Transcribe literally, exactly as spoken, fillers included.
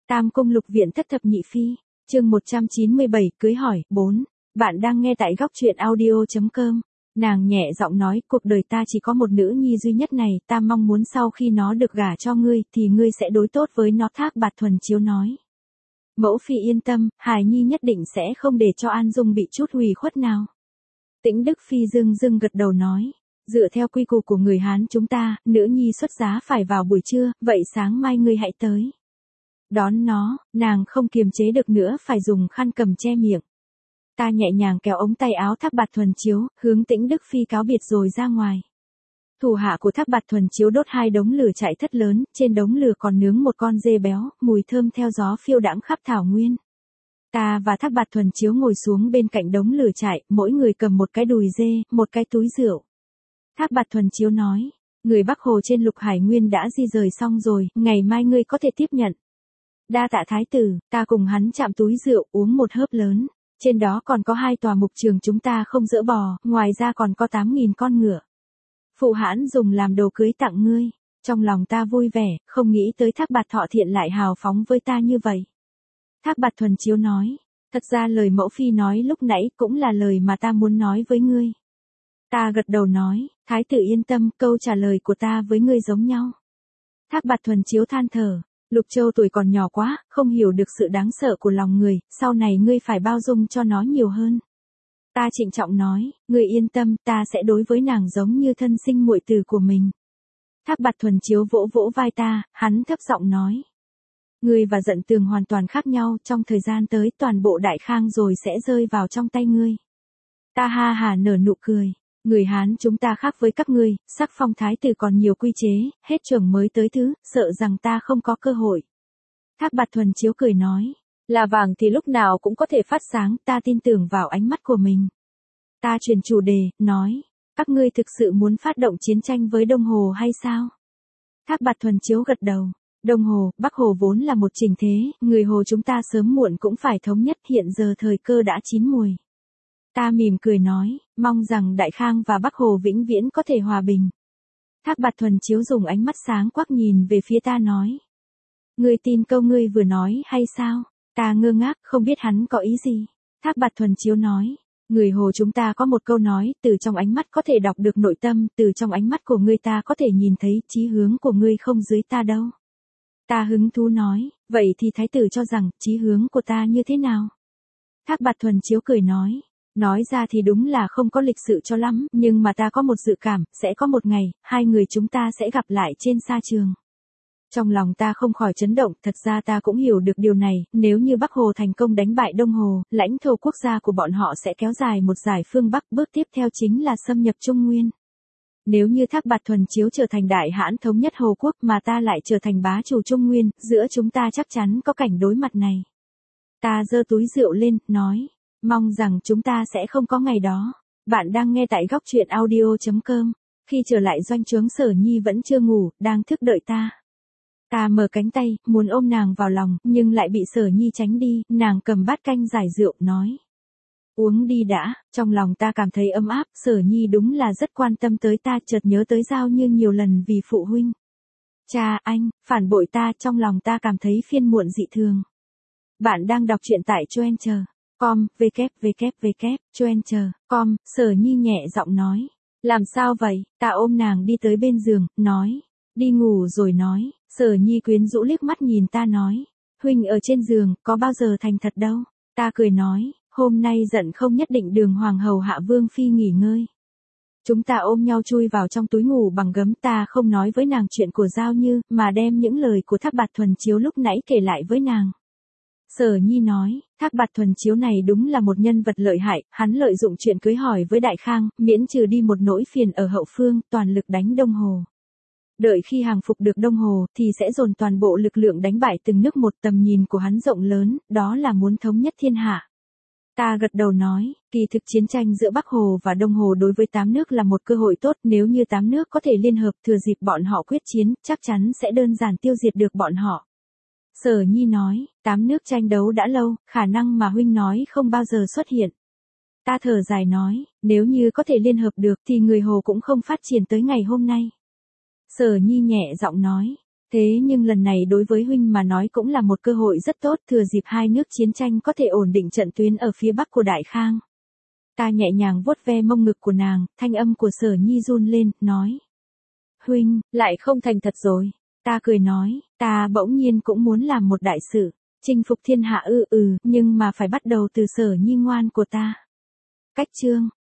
Tam Cung Lục Viện Thất Thập Nhị Phi, chương một trăm chín mươi bảy, cưới hỏi, bốn. Bạn đang nghe tại góc truyện audio chấm com. Nàng nhẹ giọng nói, cuộc đời ta chỉ có một nữ nhi duy nhất này, ta mong muốn sau khi nó được gả cho ngươi, thì ngươi sẽ đối tốt với nó. Thác Bạt Thuần Chiếu nói. Mẫu phi yên tâm, hài nhi nhất định sẽ không để cho An Dung bị chút hủy khuất nào. Tĩnh Đức Phi dưng dưng gật đầu nói. Dựa theo quy củ của người Hán chúng ta, nữ nhi xuất giá phải vào buổi trưa, vậy sáng mai ngươi hãy tới. Đón nó, nàng không kiềm chế được nữa phải dùng khăn cầm che miệng. Ta nhẹ nhàng kéo ống tay áo Thác Bạt Thuần Chiếu, hướng Tĩnh Đức Phi cáo biệt rồi ra ngoài. Thủ hạ của Thác Bạt Thuần Chiếu đốt hai đống lửa chạy thất lớn, trên đống lửa còn nướng một con dê béo, mùi thơm theo gió phiêu đãng khắp thảo nguyên. Ta và Thác Bạt Thuần Chiếu ngồi xuống bên cạnh đống lửa chạy, mỗi người cầm một cái đùi dê, một cái túi rượu. Thác Bạt Thuần Chiếu nói, người Bắc Hồ trên Lục Hải Nguyên đã di rời xong rồi, ngày mai ngươi có thể tiếp nhận. Đa tạ thái tử, ta cùng hắn chạm túi rượu uống một hớp lớn. Trên đó còn có hai tòa mục trường chúng ta không dỡ bỏ, ngoài ra còn có tám nghìn con ngựa. Phụ hãn dùng làm đồ cưới tặng ngươi. Trong lòng ta vui vẻ, không nghĩ tới Thác Bạt Thọ Thiện lại hào phóng với ta như vậy. Thác Bạt Thuần Chiếu nói, thật ra lời mẫu phi nói lúc nãy cũng là lời mà ta muốn nói với ngươi. Ta gật đầu nói, thái tử yên tâm, câu trả lời của ta với ngươi giống nhau. Thác Bạt Thuần Chiếu than thở. Lục Châu tuổi còn nhỏ quá, không hiểu được sự đáng sợ của lòng người, sau này ngươi phải bao dung cho nó nhiều hơn. Ta trịnh trọng nói, ngươi yên tâm, ta sẽ đối với nàng giống như thân sinh muội tử của mình. Thác Bạt Thuần Chiếu vỗ vỗ vai ta, hắn thấp giọng nói. Ngươi và Dận Tường hoàn toàn khác nhau, trong thời gian tới toàn bộ Đại Khang rồi sẽ rơi vào trong tay ngươi. Ta ha hà nở nụ cười. Người Hán chúng ta khác với các ngươi, sắc phong thái tử còn nhiều quy chế, hết trưởng mới tới thứ, sợ rằng ta không có cơ hội. Thác Bạt Thuần Chiếu cười nói, là vàng thì lúc nào cũng có thể phát sáng, ta tin tưởng vào ánh mắt của mình. Ta chuyển chủ đề, nói, các ngươi thực sự muốn phát động chiến tranh với Đông Hồ hay sao? Thác Bạt Thuần Chiếu gật đầu, Đông Hồ, Bắc Hồ vốn là một chỉnh thế, người Hồ chúng ta sớm muộn cũng phải thống nhất, hiện giờ thời cơ đã chín mùi. Ta mỉm cười nói, mong rằng Đại Khang và Bắc Hồ vĩnh viễn có thể hòa bình. Thác Bạt Thuần Chiếu dùng ánh mắt sáng quắc nhìn về phía ta nói. Ngươi tin câu ngươi vừa nói hay sao? Ta ngơ ngác, không biết hắn có ý gì. Thác Bạt Thuần Chiếu nói, người Hồ chúng ta có một câu nói, từ trong ánh mắt có thể đọc được nội tâm, từ trong ánh mắt của ngươi ta có thể nhìn thấy chí hướng của ngươi không dưới ta đâu. Ta hứng thú nói, vậy thì thái tử cho rằng chí hướng của ta như thế nào? Thác Bạt Thuần Chiếu cười nói. Nói ra thì đúng là không có lịch sự cho lắm, nhưng mà ta có một dự cảm, sẽ có một ngày, hai người chúng ta sẽ gặp lại trên sa trường. Trong lòng ta không khỏi chấn động, thật ra ta cũng hiểu được điều này, nếu như Bắc Hồ thành công đánh bại Đông Hồ, lãnh thổ quốc gia của bọn họ sẽ kéo dài một dải phương Bắc, bước tiếp theo chính là xâm nhập Trung Nguyên. Nếu như Thác Bạt Thuần Chiếu trở thành đại hãn thống nhất Hồ Quốc mà ta lại trở thành bá chủ Trung Nguyên, giữa chúng ta chắc chắn có cảnh đối mặt này. Ta giơ túi rượu lên, nói. Mong rằng chúng ta sẽ không có ngày đó. Bạn đang nghe tại góc truyện audio chấm com. Khi trở lại doanh trướng Sở Nhi vẫn chưa ngủ, đang thức đợi ta. Ta mở cánh tay, muốn ôm nàng vào lòng, nhưng lại bị Sở Nhi tránh đi, nàng cầm bát canh giải rượu, nói. Uống đi đã, trong lòng ta cảm thấy ấm áp, Sở Nhi đúng là rất quan tâm tới ta, chợt nhớ tới Giao Như nhiều lần vì phụ huynh. Cha, anh, phản bội ta, trong lòng ta cảm thấy phiền muộn dị thường. Bạn đang đọc truyện tại Choencher. Com, www, Choencher, com, Sở Nhi nhẹ giọng nói. Làm sao vậy? Ta ôm nàng đi tới bên giường, nói. Đi ngủ rồi nói. Sở Nhi quyến rũ liếc mắt nhìn ta nói. Huynh ở trên giường, có bao giờ thành thật đâu. Ta cười nói, hôm nay Giận không nhất định đường hoàng hầu hạ Vương Phi nghỉ ngơi. Chúng ta ôm nhau chui vào trong túi ngủ bằng gấm, ta không nói với nàng chuyện của Giao Như, mà đem những lời của Thác Bạt Thuần Chiếu lúc nãy kể lại với nàng. Sở Nhi nói, Thác Bạt Thuần Chiếu này đúng là một nhân vật lợi hại, hắn lợi dụng chuyện cưới hỏi với Đại Khang, miễn trừ đi một nỗi phiền ở hậu phương, toàn lực đánh Đông Hồ. Đợi khi hàng phục được Đông Hồ, thì sẽ dồn toàn bộ lực lượng đánh bại từng nước một, tầm nhìn của hắn rộng lớn, đó là muốn thống nhất thiên hạ. Ta gật đầu nói, kỳ thực chiến tranh giữa Bắc Hồ và Đông Hồ đối với tám nước là một cơ hội tốt, nếu như tám nước có thể liên hợp thừa dịp bọn họ quyết chiến, chắc chắn sẽ đơn giản tiêu diệt được bọn họ. Sở Nhi nói, tám nước tranh đấu đã lâu, khả năng mà huynh nói không bao giờ xuất hiện. Ta thở dài nói, nếu như có thể liên hợp được thì người Hồ cũng không phát triển tới ngày hôm nay. Sở Nhi nhẹ giọng nói, Thế nhưng lần này đối với huynh mà nói cũng là một cơ hội rất tốt, thừa dịp hai nước chiến tranh có thể ổn định trận tuyến ở phía bắc của Đại Khang. Ta nhẹ nhàng vuốt ve mông ngực của nàng, thanh âm của Sở Nhi run lên, nói. Huynh, lại không thành thật rồi. Ta cười nói, ta bỗng nhiên cũng muốn làm một đại sự, chinh phục thiên hạ ư ừ, nhưng mà phải bắt đầu từ Sở Nhi ngoan của ta. Cách chương.